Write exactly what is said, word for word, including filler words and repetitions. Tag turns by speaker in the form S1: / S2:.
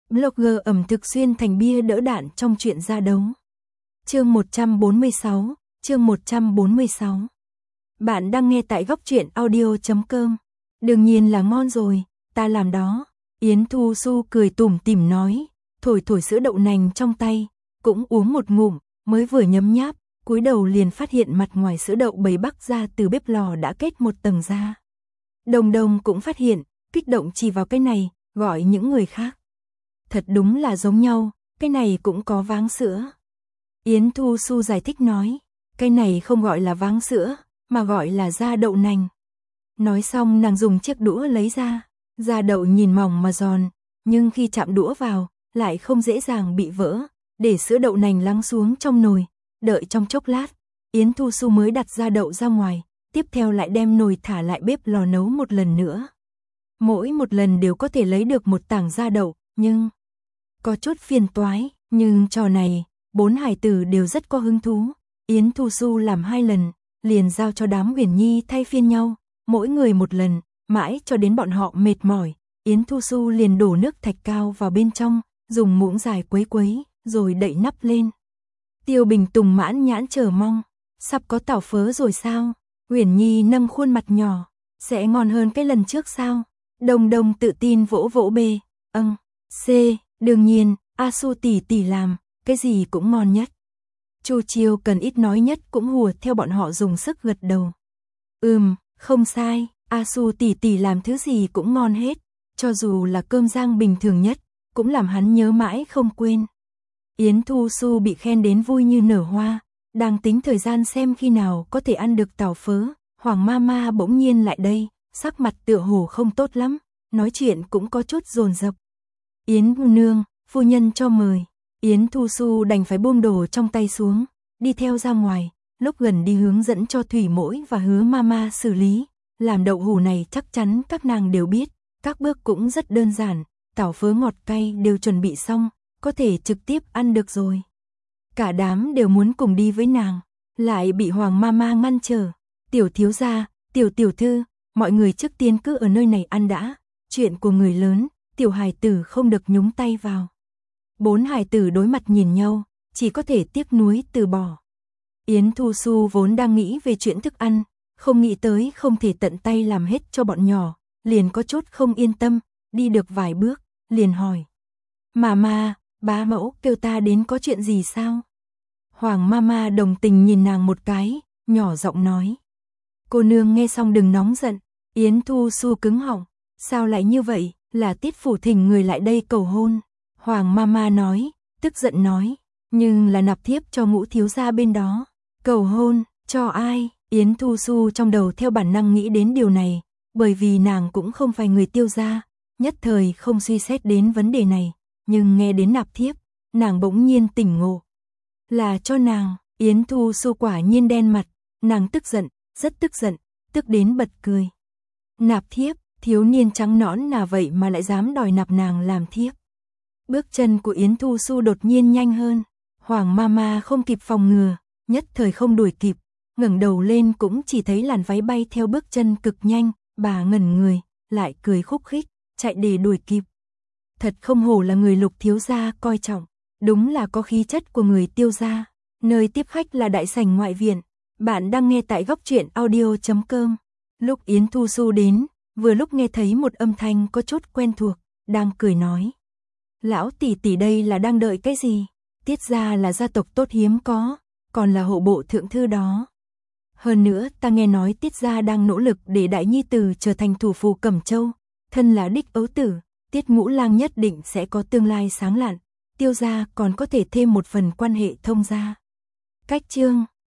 S1: Blogger ẩm thực xuyên thành bia đỡ đạn trong chuyện ra đấu. Chương một trăm bốn mươi sáu, chương một trăm bốn mươi sáu. Bạn đang nghe tại góc truyện audio chấm com. Đương nhiên là ngon rồi, ta làm đó. Yến Thu Xu cười tủm tỉm nói, thổi thổi sữa đậu nành trong tay, cũng uống một ngụm, mới vừa nhấm nháp, cúi đầu liền phát hiện mặt ngoài sữa đậu bầy bắc ra từ bếp lò đã kết một tầng da. Đồng Đồng cũng phát hiện, kích động chỉ vào cái này, gọi những người khác. Thật đúng là giống nhau, cái này cũng có váng sữa. Yến Thu Xu giải thích nói, cái này không gọi là váng sữa, mà gọi là da đậu nành. Nói xong nàng dùng chiếc đũa lấy ra, da đậu nhìn mỏng mà giòn, nhưng khi chạm đũa vào, lại không dễ dàng bị vỡ, để sữa đậu nành lắng xuống trong nồi, đợi trong chốc lát, Yến Thu Xu mới đặt da đậu ra ngoài, tiếp theo lại đem nồi thả lại bếp lò nấu một lần nữa. Mỗi một lần đều có thể lấy được một tảng da đậu, nhưng có chút phiền toái, nhưng trò này, bốn hài tử đều rất có hứng thú. Yến Thu Xu làm hai lần, liền giao cho đám Huyền Nhi thay phiên nhau, mỗi người một lần, mãi cho đến bọn họ mệt mỏi, Yến Thu Xu liền đổ nước thạch cao vào bên trong, dùng muỗng dài quấy quấy, rồi đậy nắp lên. Tiêu Bình Tùng mãn nhãn chờ mong, sắp có tảo phớ rồi sao? Huyền Nhi nâng khuôn mặt nhỏ, sẽ ngon hơn cái lần trước sao? Đồng Đồng tự tin vỗ vỗ bê, âng, c, đương nhiên, A Su tỷ tỷ làm, cái gì cũng ngon nhất. Chu Chiêu cần ít nói nhất cũng hùa theo bọn họ dùng sức gật đầu. Ừm, không sai, A Su tỷ tỷ làm thứ gì cũng ngon hết, cho dù là cơm rang bình thường nhất, cũng làm hắn nhớ mãi không quên. Yến Thu Xu bị khen đến vui như nở hoa, đang tính thời gian xem khi nào có thể ăn được tảo phớ, Hoàng Mama bỗng nhiên lại đây, sắc mặt tựa hồ không tốt lắm, nói chuyện cũng có chút dồn dập. Yến nương, phu nhân cho mời. Yến Thu Xu đành phải buông đồ trong tay xuống, đi theo ra ngoài, lúc gần đi hướng dẫn cho Thủy Mỗi và Hứa Mama xử lý. Làm đậu hũ này chắc chắn các nàng đều biết, các bước cũng rất đơn giản, tảo phớ ngọt cay đều chuẩn bị xong, có thể trực tiếp ăn được rồi. Cả đám đều muốn cùng đi với nàng, lại bị Hoàng Mama ngăn trở. Tiểu thiếu gia, tiểu tiểu thư, mọi người trước tiên cứ ở nơi này ăn đã, chuyện của người lớn, tiểu hài tử không được nhúng tay vào. Bốn hài tử đối mặt nhìn nhau, chỉ có thể tiếc nuối từ bỏ. Yến Thu Xu vốn đang nghĩ về chuyện thức ăn, không nghĩ tới không thể tận tay làm hết cho bọn nhỏ, liền có chút không yên tâm, đi được vài bước, liền hỏi. Mama, bá mẫu kêu ta đến có chuyện gì sao? Hoàng Mama đồng tình nhìn nàng một cái, nhỏ giọng nói. Cô nương nghe xong đừng nóng giận. Yến Thu Xu cứng họng, sao lại như vậy, là Tiết phủ thỉnh người lại đây cầu hôn. Hoàng Mama nói, tức giận nói, nhưng là nạp thiếp cho Ngũ thiếu gia bên đó. Cầu hôn, cho ai? Yến Thu Xu trong đầu theo bản năng nghĩ đến điều này, bởi vì nàng cũng không phải người Tiêu gia, nhất thời không suy xét đến vấn đề này, nhưng nghe đến nạp thiếp, nàng bỗng nhiên tỉnh ngộ. Là cho nàng. Yến Thu Xu quả nhiên đen mặt, nàng tức giận, rất tức giận, tức đến bật cười. Nạp thiếp, thiếu niên trắng nõn là vậy mà lại dám đòi nạp nàng làm thiếp. Bước chân của Yến Thu Xu đột nhiên nhanh hơn, Hoàng Mama không kịp phòng ngừa, nhất thời không đuổi kịp, ngẩng đầu lên cũng chỉ thấy làn váy bay theo bước chân cực nhanh, bà ngẩn người, lại cười khúc khích, chạy để đuổi kịp. Thật không hổ là người Lục thiếu gia coi trọng, đúng là có khí chất của người Tiêu gia. Nơi tiếp khách là đại sảnh ngoại viện. Bạn đang nghe tại góc truyện audio chấm com. Lúc Yến Thu Xu đến, vừa lúc nghe thấy một âm thanh có chút quen thuộc, đang cười nói. Lão tỷ tỷ đây là đang đợi cái gì? Tiết gia là gia tộc tốt hiếm có, còn là hộ bộ thượng thư đó. Hơn nữa ta nghe nói Tiết gia đang nỗ lực để đại nhi tử trở thành thủ phủ Cẩm Châu. Thân là đích ấu tử, Tiết Ngũ Lang nhất định sẽ có tương lai sáng lạn. Tiêu gia còn có thể thêm một phần quan hệ thông gia. Cách chương